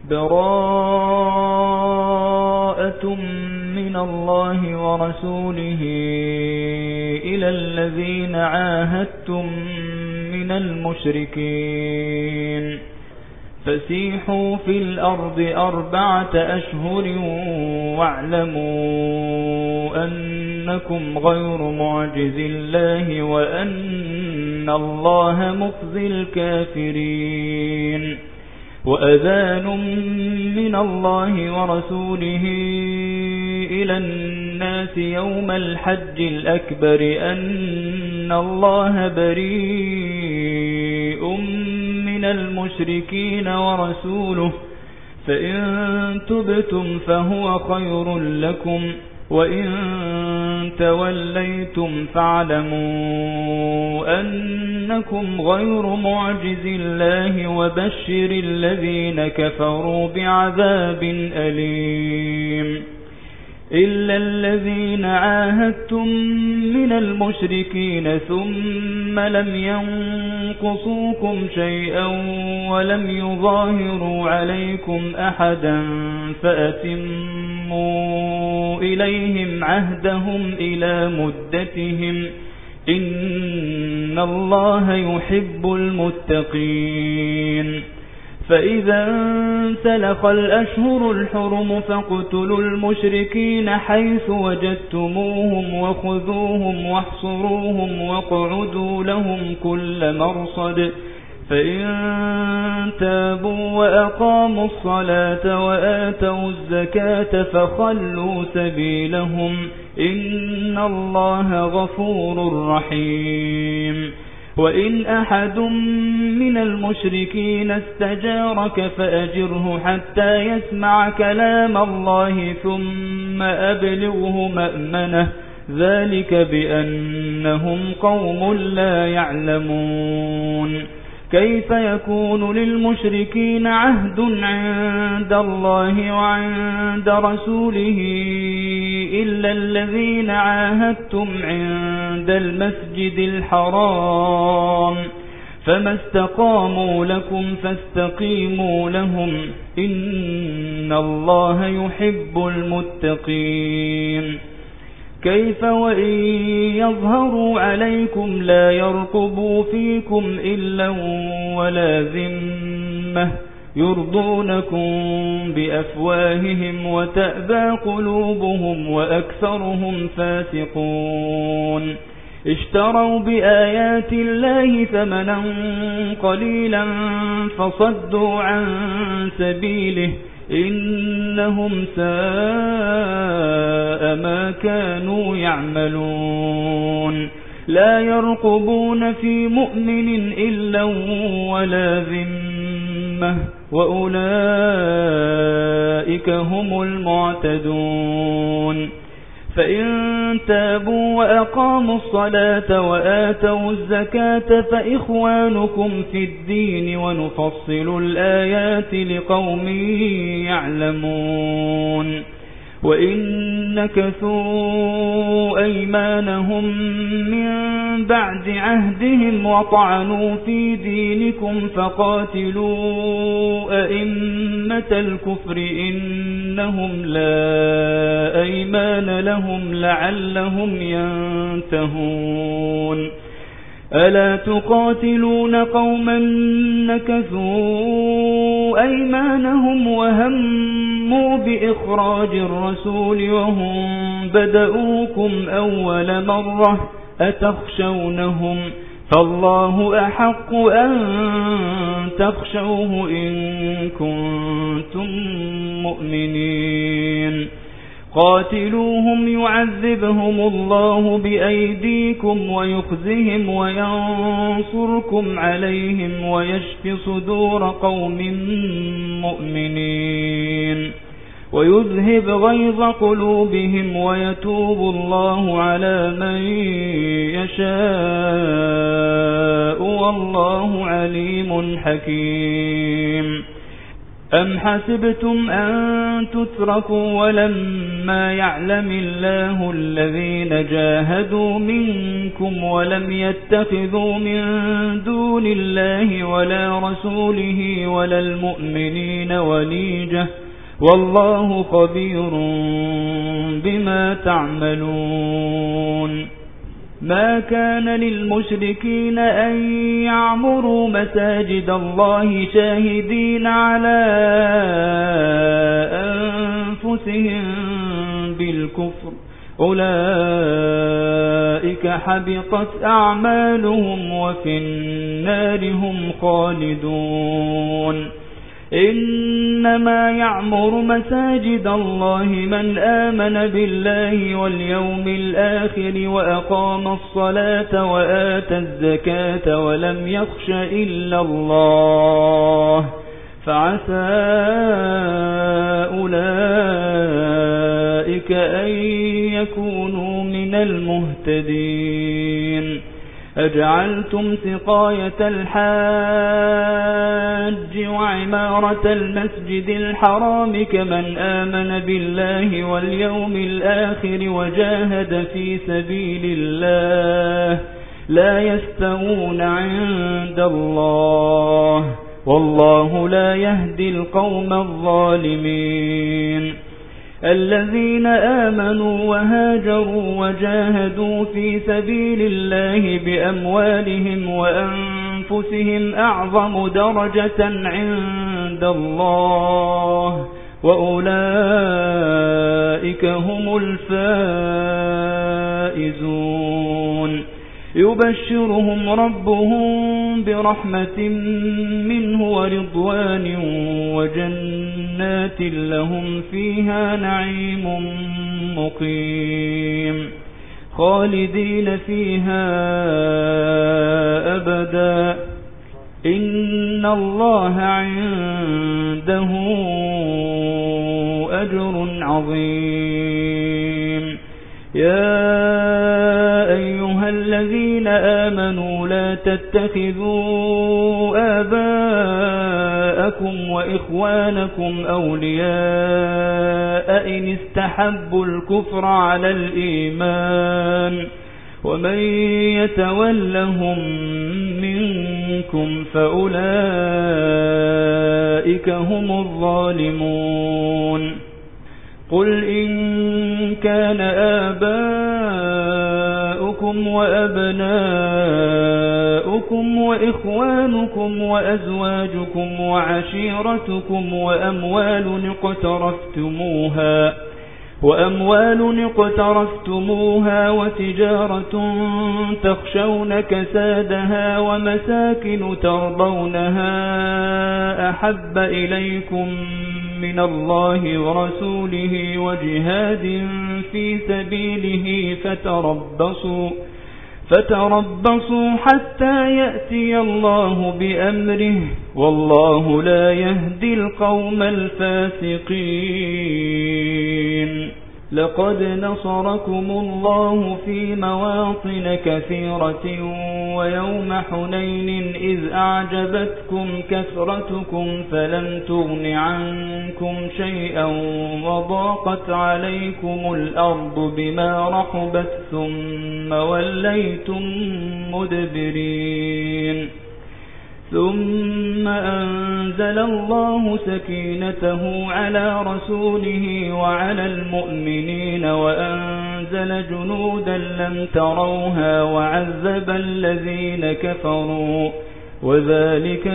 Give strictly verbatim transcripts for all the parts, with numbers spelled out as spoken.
براءة من الله ورسوله إلى الذين عاهدتم من المشركين فسيحوا في الأرض أربعة أشهر واعلموا أنكم غير معجز الله وأن الله مخزي الكافرين وأذان من الله ورسوله إلى الناس يوم الحج الأكبر أن الله بريء من المشركين ورسوله فإن تبتم فهو خير لكم وإن توليتم فاعلموا أنكم غير معجز الله وبشر الذين كفروا بعذاب أليم إلا الذين عاهدتم من المشركين ثم لم ينقصوكم شيئا ولم يظاهروا عليكم أحدا فأتموا إليهم عهدهم إلى مدتهم إن الله يحب المتقين فإذا انسلخ الأشهر الحرم فاقتلوا المشركين حيث وجدتموهم وخذوهم واحصروهم واقعدوا لهم كل مرصد فإن تابوا وأقاموا الصلاة وآتوا الزكاة فخلوا سبيلهم إن الله غفور رحيم وإن أحد من المشركين استجارك فأجره حتى يسمع كلام الله ثم أبلغه مأمنه ذلك بأنهم قوم لا يعلمون كيف يكون للمشركين عهد عند الله وعند رسوله إلا الذين عاهدتم عند المسجد الحرام فما استقاموا لكم فاستقيموا لهم إن الله يحب المتقين كيف وإن يظهروا عليكم لا يرقبوا فيكم إلا ولا ذمة يرضونكم بأفواههم وتأبى قلوبهم وأكثرهم فاسقون اشتروا بآيات الله ثمنا قليلا فصدوا عن سبيله إنهم ساء ما كانوا يعملون لا يرقبون في مؤمن إلا ولا ذمة وأولئك هم المعتدون فإن تابوا وأقاموا الصلاة وآتوا الزكاة فإخوانكم في الدين ونفصل الآيات لقوم يعلمون وإن نكثوا أيمانهم من بعد عهدهم وطعنوا في دينكم فقاتلوا أئمة الكفر إنهم لا أيمان لهم لعلهم ينتهون ألا تقاتلون قوما نكثوا أيمانهم وهموا بإخراج الرسول وهم بدؤوكم أول مرة أتخشونهم فالله أحق أن تخشوه إن كنتم مؤمنين قاتلوهم يعذبهم الله بأيديكم ويخزهم وينصركم عليهم ويشف صدور قوم مؤمنين ويذهب غيظ قلوبهم ويتوب الله على من يشاء. يشاء، والله عليم حكيم. أم حسبتم أن تتركوا ولما يعلم الله الذين جاهدوا منكم ولم يتخذوا من دون الله ولا رسوله ولا المؤمنين وليجة والله خبير بما تعملون. ما كان للمشركين أن يعمروا مساجد الله شاهدين على أنفسهم بالكفر أولئك حبطت أعمالهم وفي النار هم خالدون. إنما يعمر مساجد الله من آمن بالله واليوم الآخر وأقام الصلاة وآتى الزكاة ولم يخش إلا الله فعسى أولئك أن يكونوا من المهتدين. أجعلتم سقاية الحاج وعمارة المسجد الحرام كمن آمن بالله واليوم الآخر وجاهد في سبيل الله لا يستوون عند الله والله لا يهدي القوم الظالمين. الذين آمنوا وهاجروا وجاهدوا في سبيل الله بأموالهم وأنفسهم أعظم درجة عند الله وأولئك هم الفائزون. يبشرهم ربهم برحمة منه ورضوان وجنات لهم فيها نعيم مقيم خالدين فيها أبدا إن الله عنده أجر عظيم. يا أيها الذين آمنوا لا تتخذوا آباءكم وإخوانكم أولياء إن استحبوا الكفر على الإيمان ومن يتولهم منكم فأولئك هم الظالمون. قل إن كان آباؤكم وأبناؤكم وإخوانكم وأزواجكم وعشيرتكم وأموال اقترفتموها وأموال اقترفتموها وتجارة تخشون كسادها ومساكن ترضونها أحب إليكم من الله ورسوله وجهاد في سبيله فتربصوا فتربصوا حتى يأتي الله بأمره والله لا يهدي القوم الفاسقين. لقد نصركم الله في مواطن كثيرة ويوم حنين إذ أعجبتكم كثرتكم فلم تغن عنكم شيئا وضاقت عليكم الأرض بما رحبت ثم وليتم مدبرين. ثم أنزل الله سكينته على رسوله وعلى المؤمنين وأنزل جنودا لم تروها وعذب الذين كفروا وذلك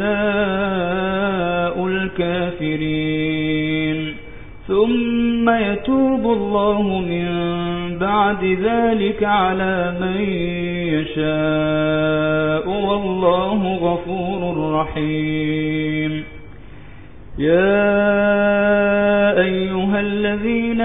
جزاء الكافرين. ثم يتوب الله من بعد ذلك على من يشاء والله غفور رحيم. يا أيها الذين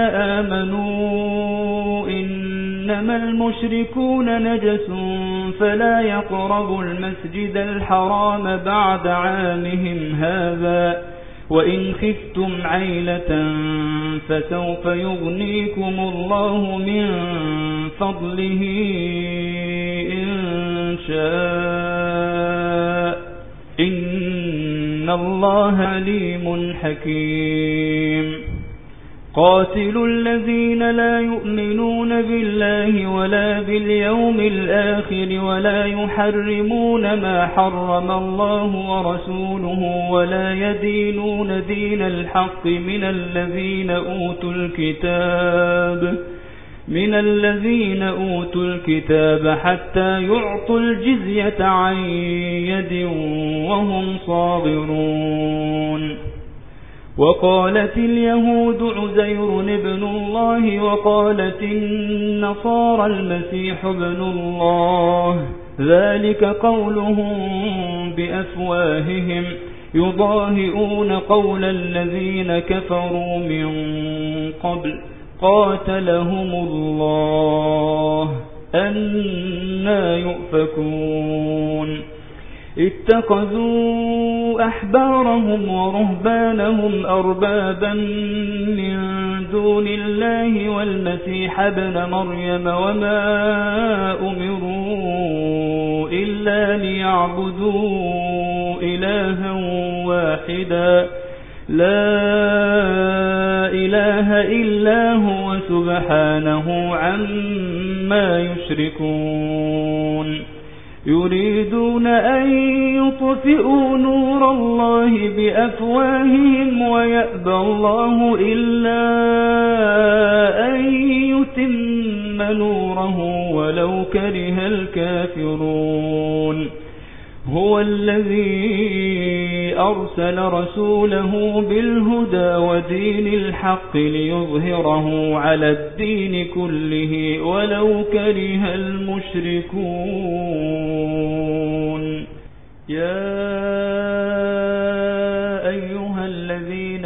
آمنوا إنما المشركون نجس فلا يقربوا المسجد الحرام بعد عامهم هذا وإن خفتم عيلة فسوف يغنيكم الله من فضله إن شاء إن إن الله عليم حكيم قاتلوا الذين لا يؤمنون بالله ولا باليوم الآخر ولا يحرمون ما حرم الله ورسوله ولا يدينون دين الحق من الذين أوتوا الكتاب من الذين أوتوا الكتاب حتى يعطوا الجزية عن يد وهم صاغرون وقالت اليهود عزير ابن الله وقالت النصارى المسيح ابن الله ذلك قولهم بأفواههم يضاهئون قول الذين كفروا من قبل قاتلهم الله أنى يؤفكون اتخذوا أحبارهم ورهبانهم أربابا من دون الله والمسيح ابن مريم وما أمروا إلا ليعبدوا إلها واحدا لا إله إلا هو سبحانه عما يشركون يريدون أن يطفئوا نور الله بأفواههم ويأبى الله إلا أن يتم نوره ولو كره الكافرون هو الذي أرسل رسوله بالهدى ودين الحق ليظهره على الدين كله ولو كره المشركون يا أيها الذين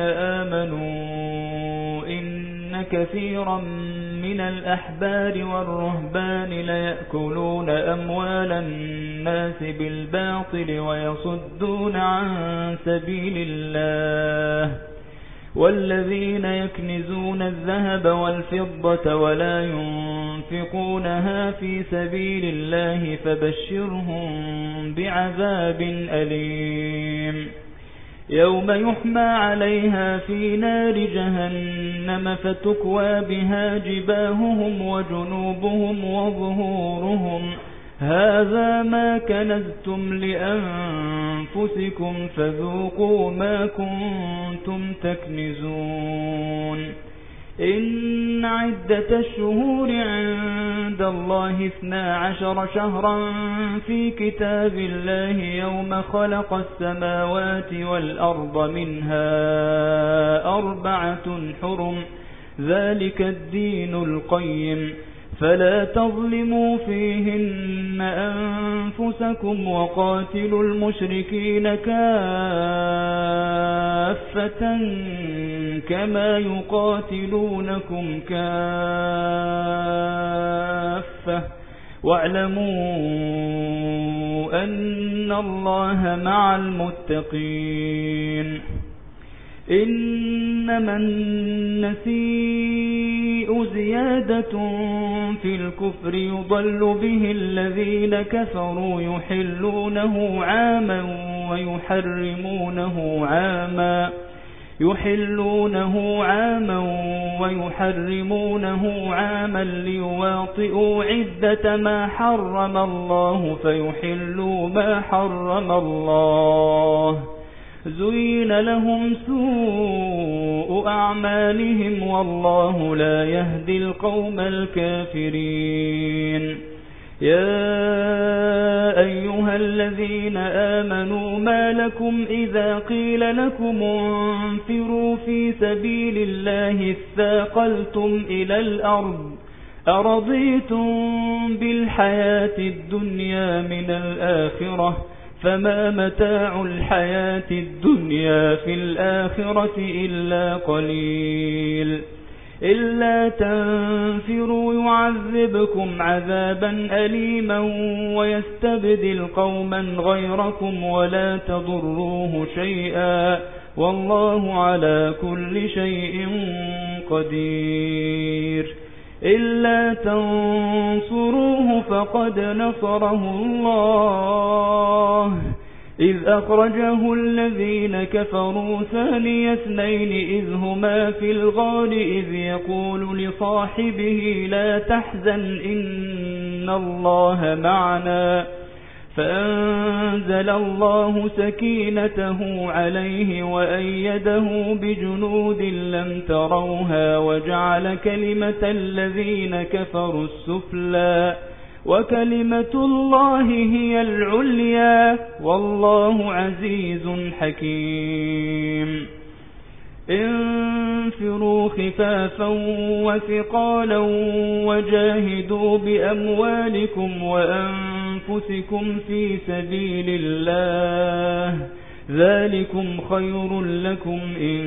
آمنوا إن كثيرا من الأحبار والرهبان ليأكلون أموال الناس بالباطل ويصدون عن سبيل الله والذين يكنزون الذهب والفضة ولا ينفقونها في سبيل الله فبشرهم بعذاب أليم يوم يحمى عليها في نار جهنم فتكوى بها جباههم وجنوبهم وظهورهم هذا ما كنزتم لأنفسكم فذوقوا ما كنتم تكنزون إن عدة الشهور عند الله اثنا عشر شهرا في كتاب الله يوم خلق السماوات والأرض منها أربعة حرم ذلك الدين القيم فلا تظلموا فيهن أنفسكم وقاتلوا المشركين كافة كما يقاتلونكم كافة واعلموا أن الله مع المتقين إنما النسيء زيادة في الكفر يضل به الذين كفروا يحلونه عاما ويحرمونه عاما يحلونه عاما ويحرمونه عاما ليواطئوا عدة ما حرم الله فيحلوا ما حرم الله زين لهم سوء أعمالهم والله لا يهدي القوم الكافرين يا أيها الذين آمنوا ما لكم إذا قيل لكم انفروا في سبيل الله اثاقلتم إلى الأرض أرضيتم بالحياة الدنيا من الآخرة فما متاع الحياة الدنيا في الآخرة إلا قليل إلا تنفروا يعذبكم عذابا أليما ويستبدل قوما غيركم ولا تضروه شيئا والله على كل شيء قدير إلا تنصروه فقد نصره الله إذ أخرجه الذين كفروا ثاني اثنين إذ هما في الغار إذ يقول لصاحبه لا تحزن إن الله معنا فأنزل الله سكينته عليه وأيده بجنود لم تروها وجعل كلمة الذين كفروا السفلى وكلمة الله هي العليا والله عزيز حكيم انفروا خفافا وثقالا وجاهدوا بأموالكم وأنفسكم في سبيل الله ذلكم خير لكم إن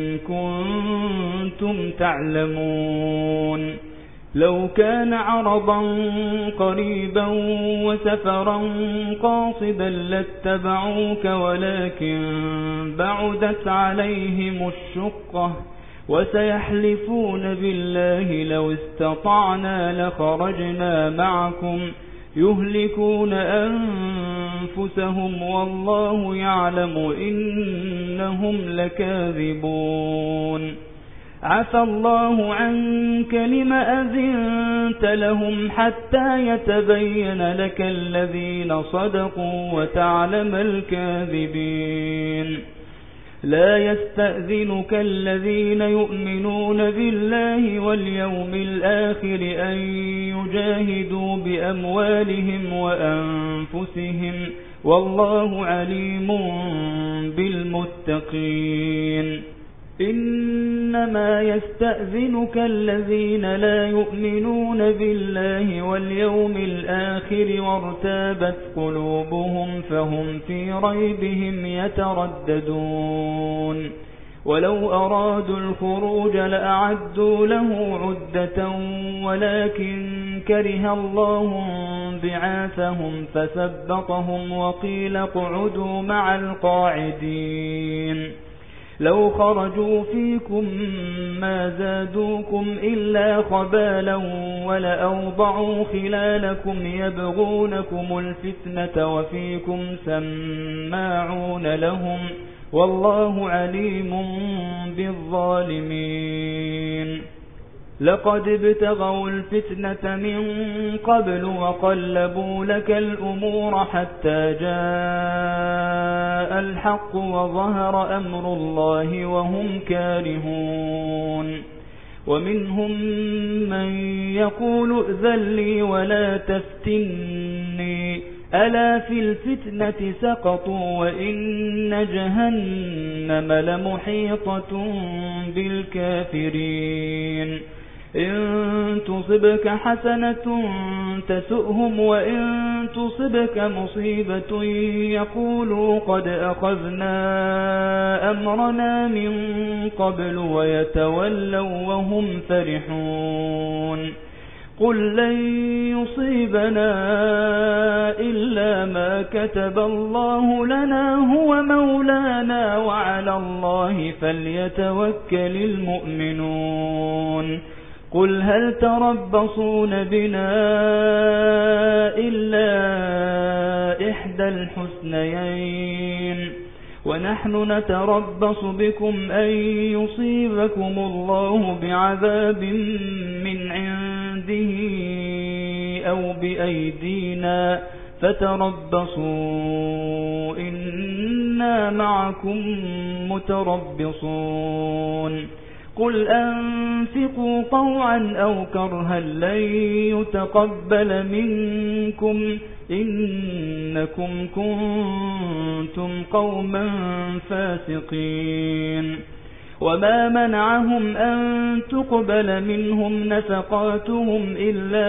كنتم تعلمون لو كان عرضا قريبا وسفرا قاصدا لاتبعوك ولكن بعدت عليهم الشقة وسيحلفون بالله لو استطعنا لخرجنا معكم يهلكون أنفسهم والله يعلم إنهم لكاذبون عفى الله عنك لم أذنت لهم حتى يتبين لك الذين صدقوا وتعلم الكاذبين لا يستأذنك الذين يؤمنون بالله واليوم الآخر أن يجاهدوا بأموالهم وأنفسهم والله عليم بالمتقين إنما يستأذنك الذين لا يؤمنون بالله واليوم الآخر وارتابت قلوبهم فهم في ريبهم يترددون ولو أرادوا الخروج لأعدوا له عدة ولكن كره الله بعاثهم فثبطهم وقيل اقعدوا مع القاعدين لو خرجوا فيكم ما زادوكم إلا خبالا ولأوضعوا خلالكم يبغونكم الفتنة وفيكم سماعون لهم والله عليم بالظالمين لقد ابتغوا الفتنة من قبل وقلبوا لك الأمور حتى جاء الحق وظهر أمر الله وهم كارهون ومنهم من يقول ائذن لي ولا تفتني ألا في الفتنة سقطوا وإن جهنم لمحيطة بالكافرين إن تصبك حسنة تسؤهم وإن تصبك مصيبة يقولوا قد أخذنا أمرنا من قبل ويتولوا وهم فرحون قل لن يصيبنا إلا ما كتب الله لنا هو مولانا وعلى الله فليتوكل المؤمنون قل هل تربصون بنا إلا إحدى الحسنيين ونحن نتربص بكم أن يصيبكم الله بعذاب من عنده أو بأيدينا فتربصوا إنا معكم متربصون قل أنفقوا طوعا أو كرها لن يتقبل منكم إنكم كنتم قوما فاسقين وما منعهم أن تقبل منهم نفقاتهم إلا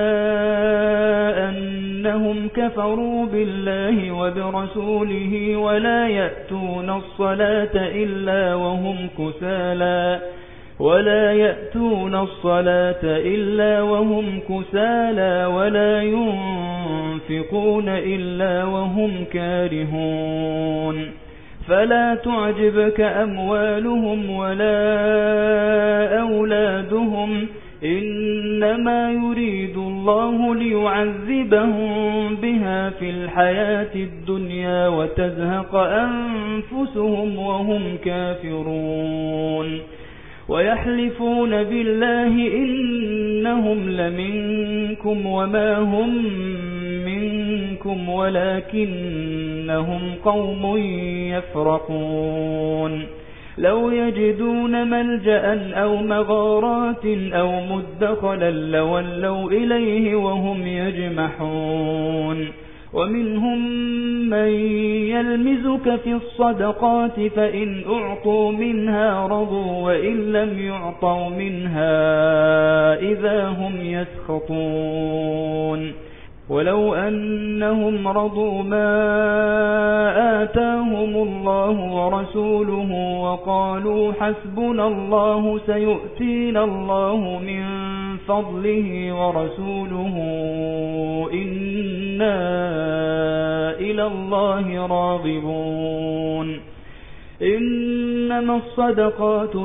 أنهم كفروا بالله وبرسوله ولا يأتون الصلاة إلا وهم كسالى ولا يأتون الصلاة إلا وهم كسالى ولا ينفقون إلا وهم كارهون فلا تعجبك أموالهم ولا أولادهم إنما يريد الله ليعذبهم بها في الحياة الدنيا وتزهق أنفسهم وهم كافرون ويحلفون بالله إنهم لمنكم وما هم منكم ولكنهم قوم يفرقون لو يجدون ملجأ أو مغارات أو مدخلا لولوا إليه وهم يجمحون ومنهم من يلمزك في الصدقات فإن أعطوا منها رضوا وإن لم يعطوا منها إذا هم يسخطون ولو أنهم رضوا ما آتاهم الله ورسوله وقالوا حسبنا الله سيؤتينا الله من فضله ورسوله إنا إلى الله راغبون إنما الصدقات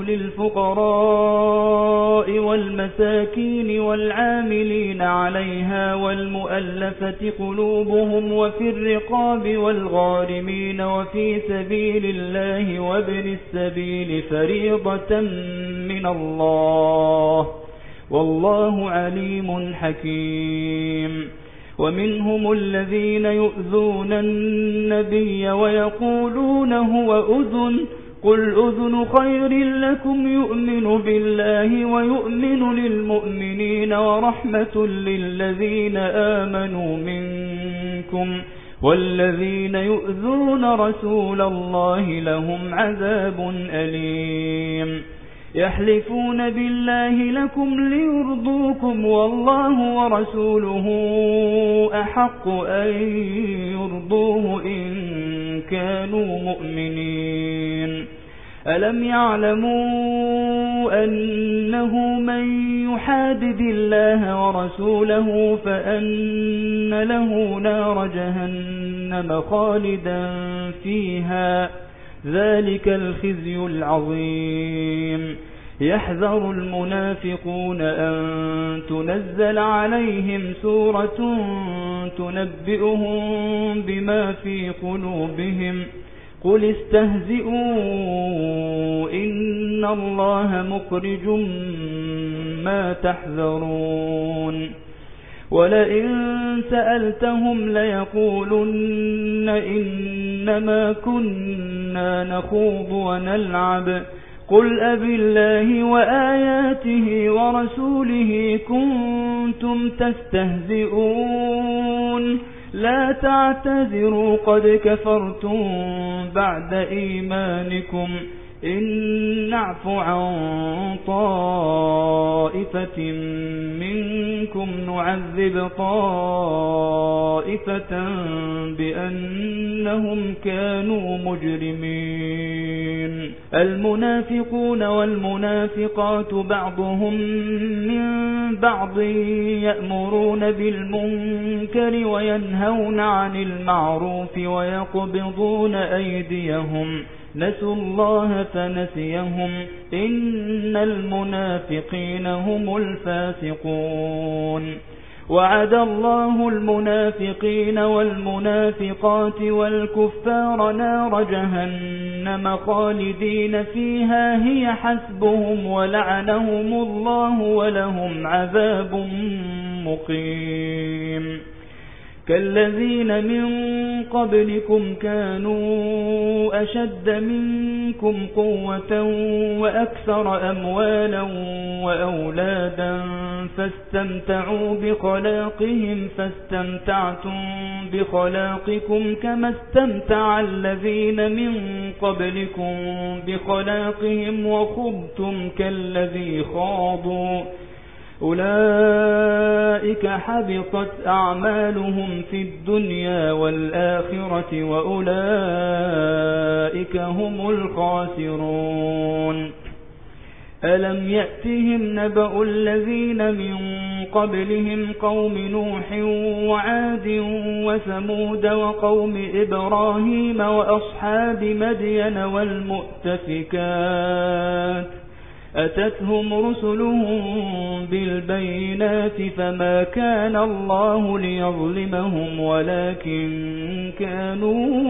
للفقراء والمساكين والعاملين عليها والمؤلفة قلوبهم وفي الرقاب والغارمين وفي سبيل الله وابن السبيل فريضة من الله والله عليم حكيم ومنهم الذين يؤذون النبي ويقولون هو أذن قل أذن خير لكم يؤمن بالله ويؤمن للمؤمنين ورحمة للذين آمنوا منكم والذين يؤذون رسول الله لهم عذاب أليم يحلفون بالله لكم ليرضوكم والله ورسوله أحق أن يرضوه إن كانوا مؤمنين ألم يعلموا أنه من يحادد الله ورسوله فأن له نار جهنم خالدا فيها ذلك الخزي العظيم يحذر المنافقون أن تنزل عليهم سورة تنبئهم بما في قلوبهم قل استهزئوا إن الله مخرج ما تحذرون ولئن سألتهم ليقولن إنما كنا نخوض ونلعب قل أبالله وآياته ورسوله كنتم تستهزئون لا تعتذروا قد كفرتم بعد إيمانكم إن نعف عن طائفة منكم نعذب طائفة بأنهم كانوا مجرمين المنافقون والمنافقات بعضهم من بعض يأمرون بالمنكر وينهون عن المعروف ويقبضون أيديهم نسوا الله فنسيهم إن المنافقين هم الفاسقون وعد الله المنافقين والمنافقات والكفار نار جهنم خالدين فيها هي حسبهم ولعنهم الله ولهم عذاب مقيم كالذين من قبلكم كانوا أشد منكم قوة وأكثر أموالا وأولادا فاستمتعوا بخلاقهم فاستمتعتم بخلاقكم كما استمتع الذين من قبلكم بخلاقهم وخضتم كالذي خاضوا أولئك حبطت أعمالهم في الدنيا والآخرة وأولئك هم الخاسرون ألم يأتهم نبأ الذين من قبلهم قوم نوح وعاد وثمود وقوم إبراهيم وأصحاب مدين والمؤتفكات أتتهم رسلهم بالبينات فما كان الله ليظلمهم ولكن كانوا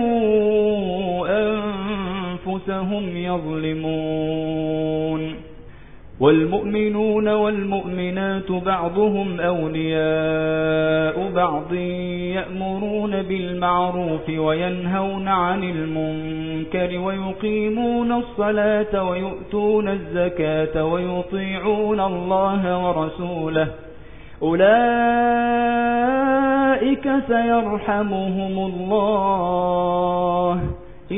أنفسهم يظلمون والمؤمنون والمؤمنات بعضهم أولياء بعض يأمرون بالمعروف وينهون عن المنكر ويقيمون الصلاة ويؤتون الزكاة ويطيعون الله ورسوله أولئك سيرحمهم الله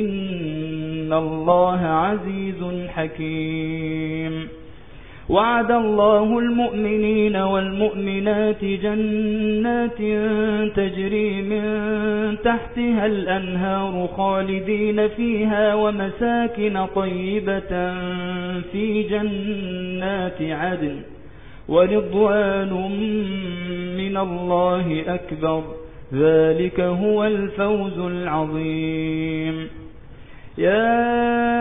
إن الله عزيز حكيم وعد الله المؤمنين والمؤمنات جنات تجري من تحتها الأنهار خالدين فيها ومساكن طيبة في جنات عدن ورضوان من الله أكبر ذلك هو الفوز العظيم يا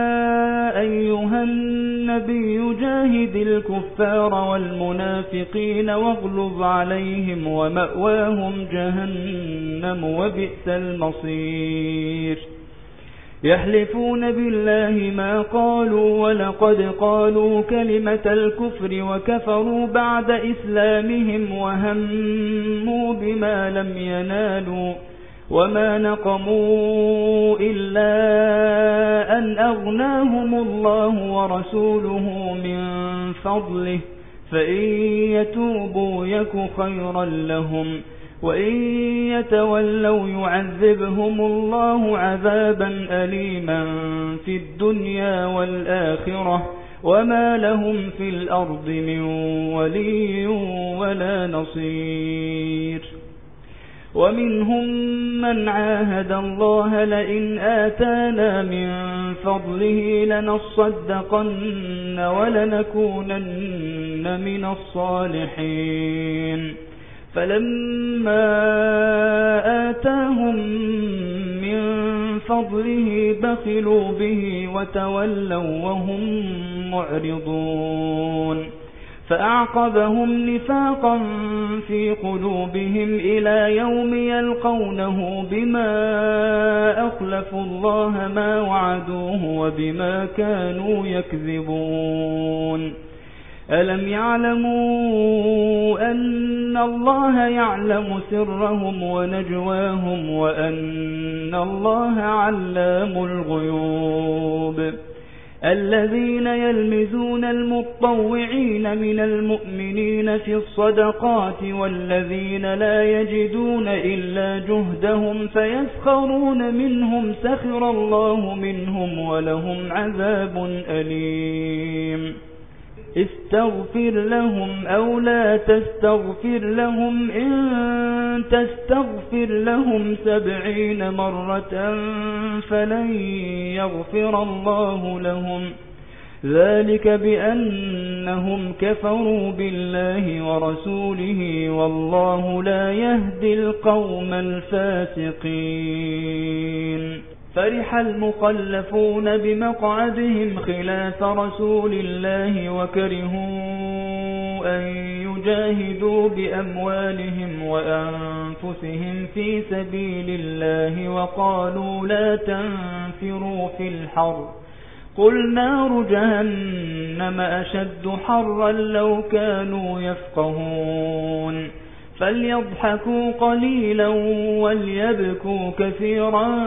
أيها النبي جاهد الكفار والمنافقين واغلظ عليهم ومأواهم جهنم وبئس المصير يحلفون بالله ما قالوا ولقد قالوا كلمة الكفر وكفروا بعد إسلامهم وهموا بما لم ينالوا وما نقموا إلا أن أغناهم الله ورسوله من فضله فإن يتوبوا يك خيرا لهم وإن يتولوا يعذبهم الله عذابا أليما في الدنيا والآخرة وما لهم في الأرض من ولي ولا نصير ومنهم من عاهد الله لئن آتانا من فضله لنصدقن ولنكونن من الصالحين فلما آتاهم من فضله بخلوا به وتولوا وهم معرضون فأعقبهم نفاقا في قلوبهم إلى يوم يلقونه بما أخلفوا الله ما وعدوه وبما كانوا يكذبون ألم يعلموا أن الله يعلم سرهم ونجواهم وأن الله علام الغيوب الذين يلمزون المطوعين من المؤمنين في الصدقات والذين لا يجدون إلا جهدهم فيسخرون منهم سخر الله منهم ولهم عذاب أليم استغفر لهم أو لا تستغفر لهم إن تستغفر لهم سبعين مرة فلن يغفر الله لهم ذلك بأنهم كفروا بالله ورسوله والله لا يهدي القوم الفاسقين فرح المخلفون بمقعدهم خلاف رسول الله وكرهوا أن يجاهدوا بأموالهم وأنفسهم في سبيل الله وقالوا لا تنفروا في الحر قل نار جهنم أشد حرا لو كانوا يفقهون فليضحكوا قليلا وليبكوا كثيرا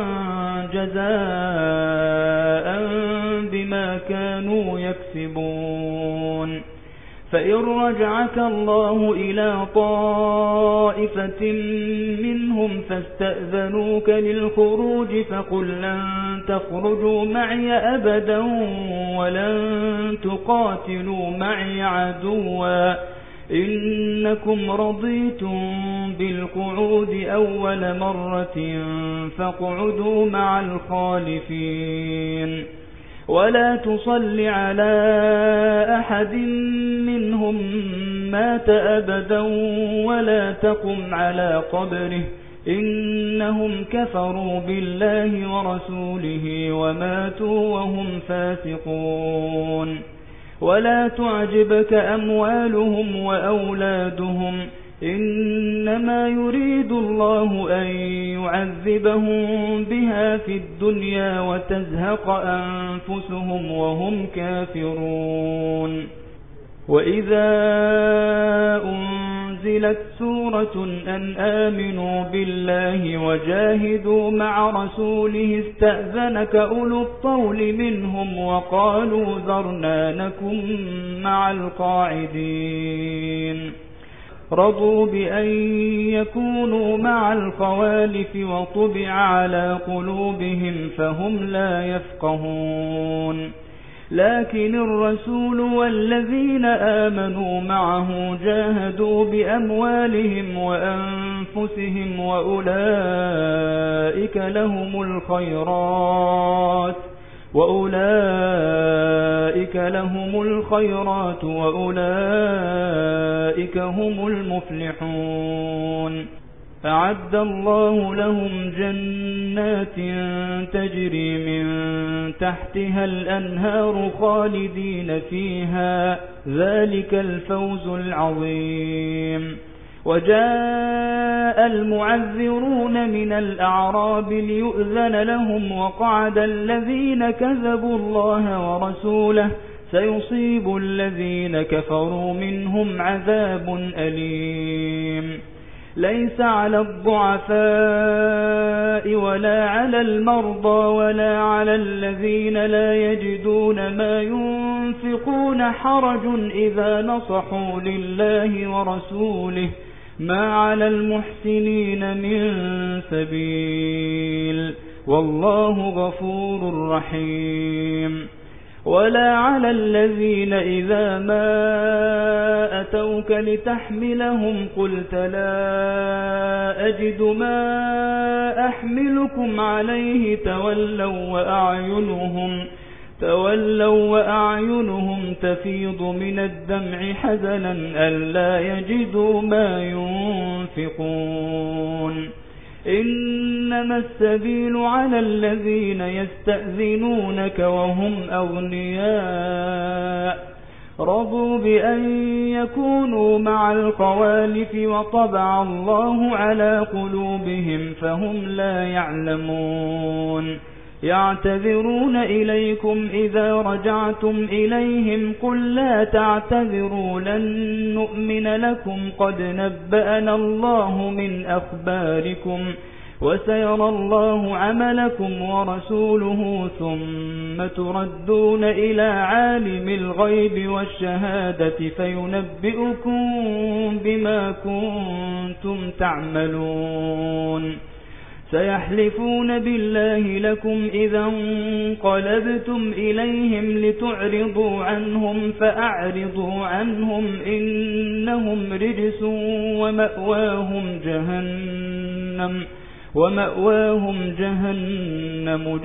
جزاء بما كانوا يكسبون فإن رجعك الله إلى طائفة منهم فاستأذنوك للخروج فقل لن تخرجوا معي أبدا ولن تقاتلوا معي عدوا إنكم رضيتم بالقعود أول مرة فاقعدوا مع الخالفين ولا تصل على أحد منهم مات أبدا ولا تقم على قبره إنهم كفروا بالله ورسوله وماتوا وهم فاسقون ولا تعجبك أموالهم وأولادهم إنما يريد الله أن يعذبهم بها في الدنيا وتزهق أنفسهم وهم كافرون. وإذا أنزلت سورة أن آمنوا بالله وجاهدوا مع رسوله استأذنك أولو الطول منهم وقالوا ذرنا نكن مع القاعدين. رضوا بأن يكونوا مع الخوالف وطبع على قلوبهم فهم لا يفقهون. لكن الرسول والذين آمنوا معه جاهدوا بأموالهم وأنفسهم وأولئك لهم الخيرات وأولئك لهم الخيرات وأولئك هم المفلحون. أعد الله لهم جنات تجري من تحتها الأنهار خالدين فيها ذلك الفوز العظيم. وجاء المعذرون من الأعراب ليؤذن لهم وقعد الذين كذبوا الله ورسوله سيصيب الذين كفروا منهم عذاب أليم. ليس على الضعفاء ولا على المرضى ولا على الذين لا يجدون ما ينفقون حرج إذا نصحوا لله ورسوله ما على المحسنين من سبيل والله غفور رحيم. ولا على الذين إذا ما أتوك لتحملهم قلت لا أجد ما أحملكم عليه تولوا وأعينهم تولوا وأعينهم تفيض من الدمع حزنا ألا يجدوا ما ينفقون. إنما السبيل على الذين يستأذنونك وهم أغنياء رضوا بأن يكونوا مع الخوالف وطبع الله على قلوبهم فهم لا يعلمون. يعتذرون إليكم إذا رجعتم إليهم قل لا تعتذروا لن نؤمن لكم قد نبأنا الله من أخباركم وسيرى الله عملكم ورسوله ثم تردون إلى عالم الغيب والشهادة فينبئكم بما كنتم تعملون. سيحلفون بالله لكم إذا انقلبتم إليهم لتعرضوا عنهم فأعرضوا عنهم إنهم رجس ومأواهم جهنم ومأواهم جهنم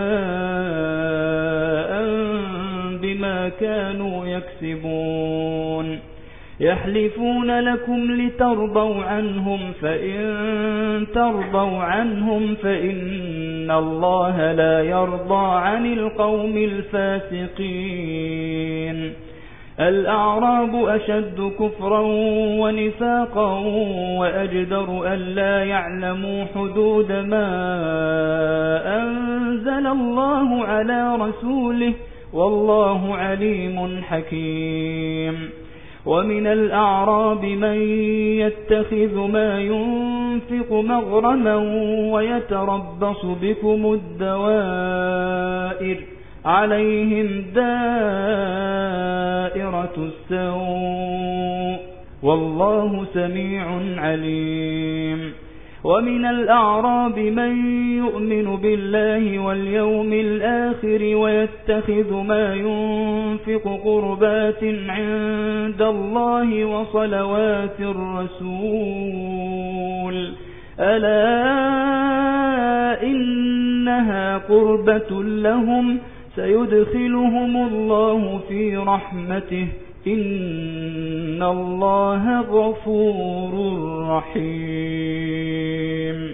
جزاء بما كانوا يكسبون. يحلفون لكم لترضوا عنهم فإن ترضوا عنهم فإن الله لا يرضى عن القوم الفاسقين. الأعراب أشد كفرا ونفاقا وأجدر ألا يعلموا حدود ما أنزل الله على رسوله والله عليم حكيم. ومن الأعراب من يتخذ ما ينفق مغرما ويتربص بكم الدوائر عليهم دائرة السوء والله سميع عليم. ومن الأعراب من يؤمن بالله واليوم الآخر ويتخذ ما ينفق قربات عند الله وصلوات الرسول ألا إنها قربة لهم سيدخلهم الله في رحمته إن الله غفور رحيم.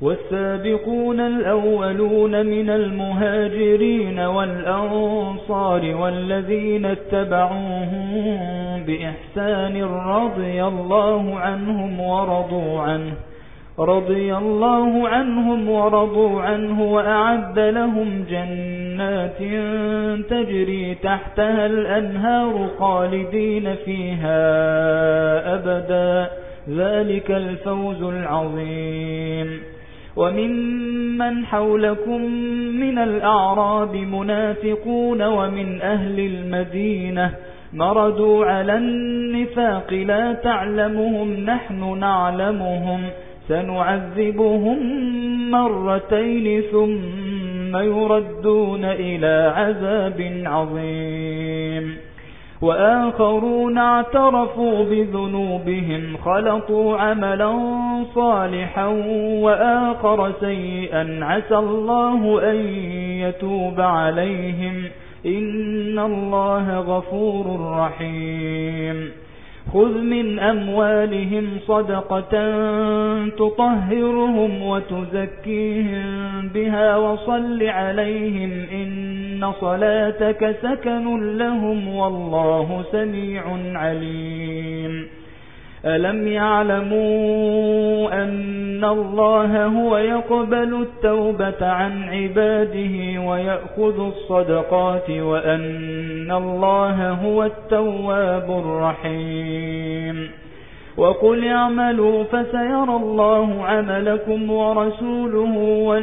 والسابقون الأولون من المهاجرين والأنصار والذين اتبعوهم بإحسان رضي الله عنهم ورضوا عنه رضي الله عنهم ورضوا عنه وأعد لهم جنات تجري تحتها الأنهار خالدين فيها أبدا ذلك الفوز العظيم. وممن حولكم من الأعراب منافقون ومن أهل المدينة مردوا على النفاق لا تعلمهم نحن نعلمهم سنعذبهم مرتين ثم يردون إلى عذاب عظيم. وآخرون اعترفوا بذنوبهم خلطوا عملا صالحا وآخر سيئا عسى الله أن يتوب عليهم إن الله غفور رحيم. خذ من أموالهم صدقة تطهرهم وتزكيهم بها وصل عليهم إن صلاتك سكن لهم والله سميع عليم. ألم يعلموا أن الله هو يقبل التوبة عن عباده ويأخذ الصدقات وأن الله هو التواب الرحيم. وقل اعملوا فسيرى الله عملكم ورسوله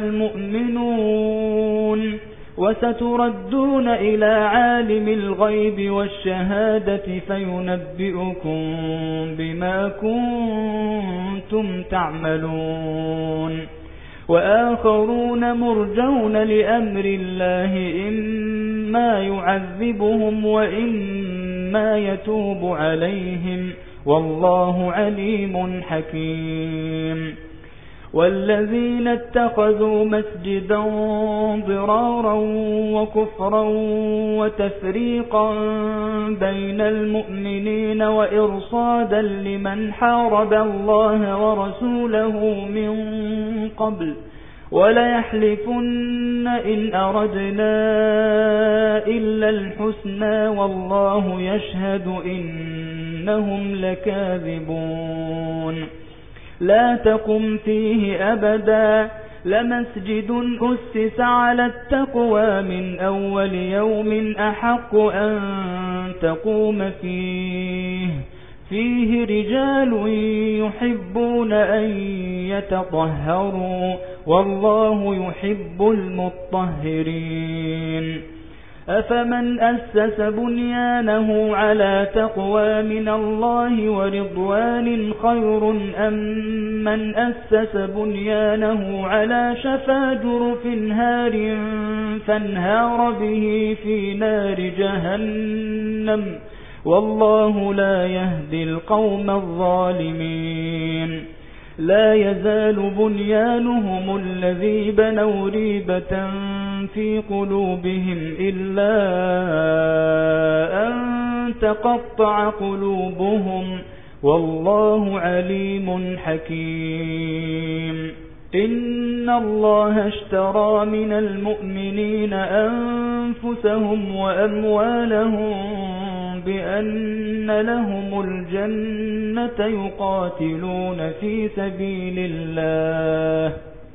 والمؤمنون وستردون إلى عالم الغيب والشهادة فينبئكم بما كنتم تعملون. وآخرون مرجون لأمر الله إما يعذبهم وإما يتوب عليهم والله عليم حكيم. والذين اتخذوا مسجدا ضرارا وكفرا وتفريقا بين المؤمنين وإرصادا لمن حارب الله ورسوله من قبل وليحلفن إن أردنا إلا الحسنى والله يشهد إنهم لكاذبون. لا تقم فيه أبدا لمسجد أسس على التقوى من أول يوم أحق أن تقوم فيه فيه رجال يحبون أن يتطهروا والله يحب المطهرين. أفمن أسس بنيانه على تقوى من الله ورضوان خير أم من أسس بنيانه على شفا جرف هار فانهار به في نار جهنم والله لا يهدي القوم الظالمين. لا يزال بنيانهم الذي بنوا ريبة في قلوبهم إلا أن تقطع قلوبهم والله عليم حكيم. إن الله اشترى من المؤمنين أنفسهم وأموالهم بأن لهم الجنة يقاتلون في سبيل الله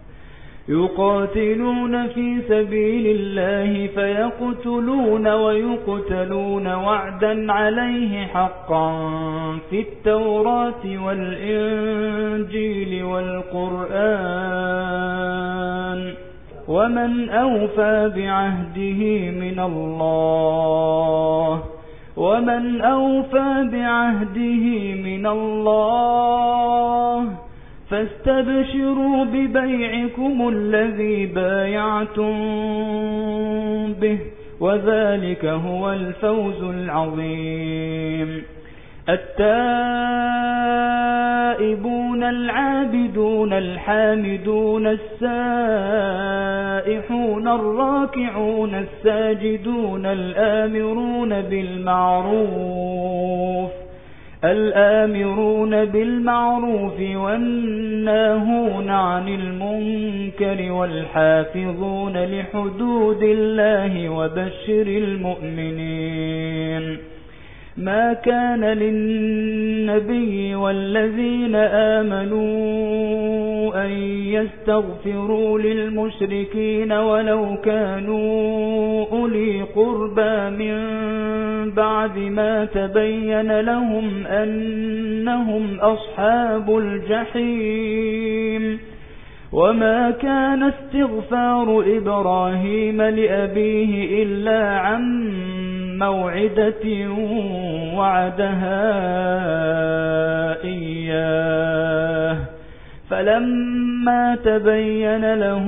يقاتلون في سبيل الله فيقتلون ويقتلون وعدا عليه حقا في التوراة والإنجيل والقرآن ومن أوفى بعهده من الله ومن أوفى بعهده من الله فاستبشروا ببيعكم الذي بايعتم به وذلك هو الفوز العظيم. التائبون العابدون الحامدون السائحون الراكعون الساجدون الآمرون بالمعروف الآمرون بالمعروف والناهون عن المنكر والحافظون لحدود الله وبشر المؤمنين. ما كان للنبي والذين آمنوا أن يستغفروا للمشركين ولو كانوا أولي قربى من بعد ما تبين لهم أنهم أصحاب الجحيم. وما كان استغفار إبراهيم لأبيه إلا عن موعدة وعدها إياه فلما تبين له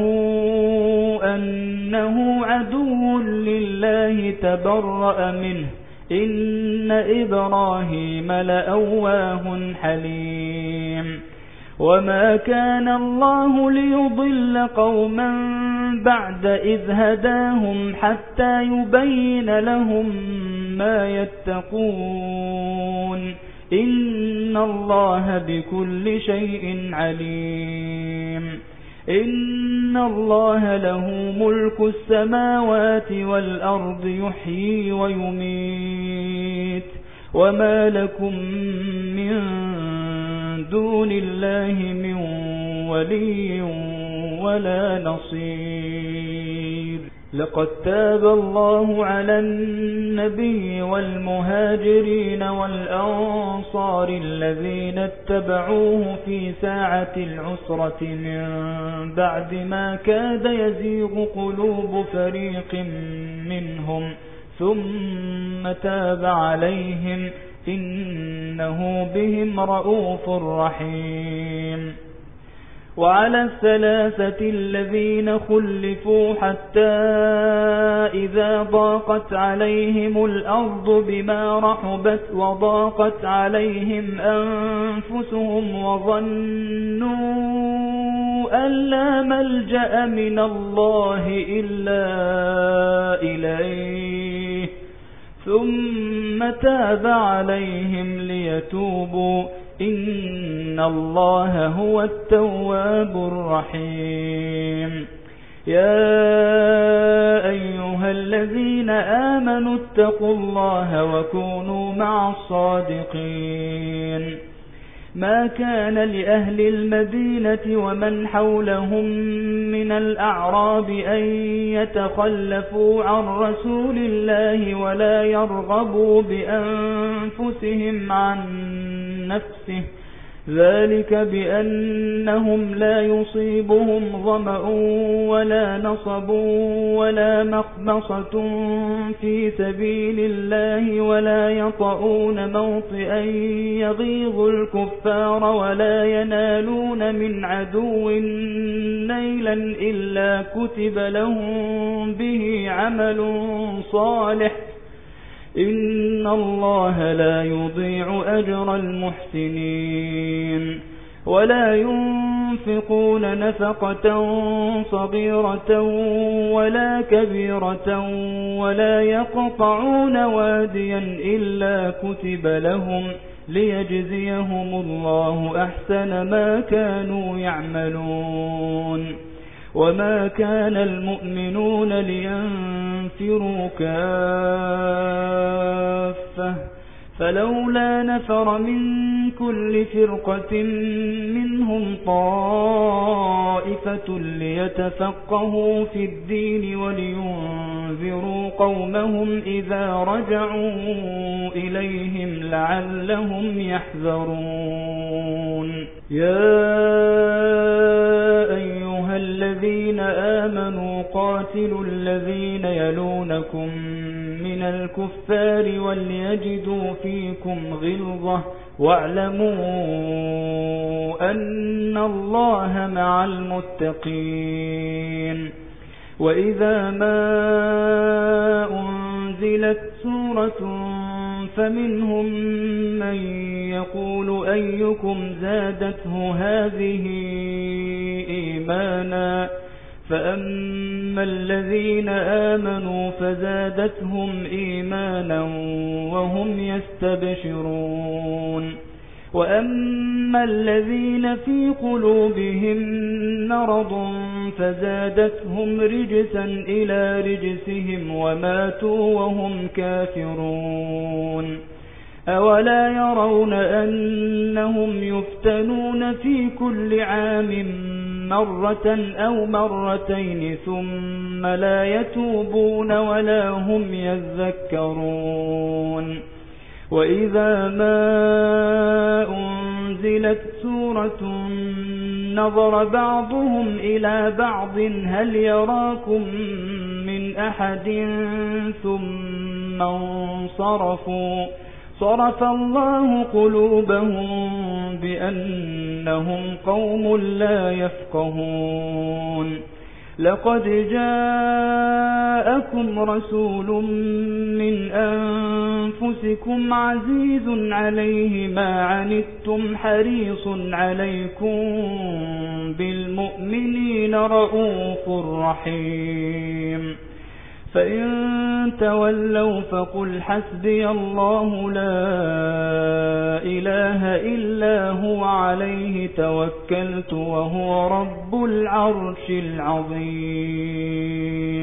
أنه عدو لله تبرأ منه إن إبراهيم لأواه حليم. وما كان الله ليضل قوما بعد إذ هداهم حتى يبين لهم ما يتقون إن الله بكل شيء عليم. إن الله له ملك السماوات والأرض يحيي ويميت وما لكم من دون الله من ولي ولا نصير. لقد تاب الله على النبي والمهاجرين والأنصار الذين اتبعوه في ساعة العسرة من بعد ما كاد يزيغ قلوب فريق منهم ثم تاب عليهم إنه بهم رؤوف رحيم. وعلى الثلاثة الذين خلفوا حتى إذا ضاقت عليهم الأرض بما رحبت وضاقت عليهم أنفسهم وظنوا أن لا ملجأ من الله إلا إليه ثم تاب عليهم ليتوبوا إن الله هو التواب الرحيم. يا أيها الذين آمنوا اتقوا الله وكونوا مع الصادقين. ما كان لأهل المدينة ومن حولهم من الأعراب أن يتخلفوا عن رسول الله ولا يرغبوا بأنفسهم عن نفسه ذلك بأنهم لا يصيبهم ظمأ ولا نصب ولا مخمصة في سبيل الله ولا يطؤون موطئا يغيظ الكفار ولا ينالون من عدو نيلا إلا كتب لهم به عمل صالح إن الله لا يضيع أجر المحسنين. ولا ينفقون نفقة صغيرة ولا كبيرة ولا يقطعون واديا إلا كتب لهم ليجزيهم الله أحسن ما كانوا يعملون. وما كان المؤمنون لينفروا كافة فلولا نفر من كل فرقة منهم طائفة ليتفقهوا في الدين ولينذروا قومهم إذا رجعوا إليهم لعلهم يحذرون. يا أيها الذين آمنوا قاتلوا الذين يلونكم من الكفار وليجدوا فيكم غلظة واعلموا أن الله مع المتقين. وإذا ما أنزلت سورة فمنهم من يقول أيكم زادته هذه إيمانا فأما الذين آمنوا فزادتهم إيمانا وهم يستبشرون وأما الذين في قلوبهم مرض فزادتهم رجسا إلى رجسهم وماتوا وهم كافرون أولا يرون أنهم يفتنون في كل عام مرة أو مرتين ثم لا يتوبون ولا هم يذكرون وإذا ما أنزلت سورة نظر بعضهم إلى بعض هل يراكم من أحد ثم انصرفوا صرف الله قلوبهم بأنهم قوم لا يفقهون لقد جاءكم رسول من أنفسكم عزيز عليه ما عنتم حريص عليكم بالمؤمنين رؤوف رحيم فإن تولوا فقل حسبي الله لا إله إلا هو عليه توكلت وهو رب العرش العظيم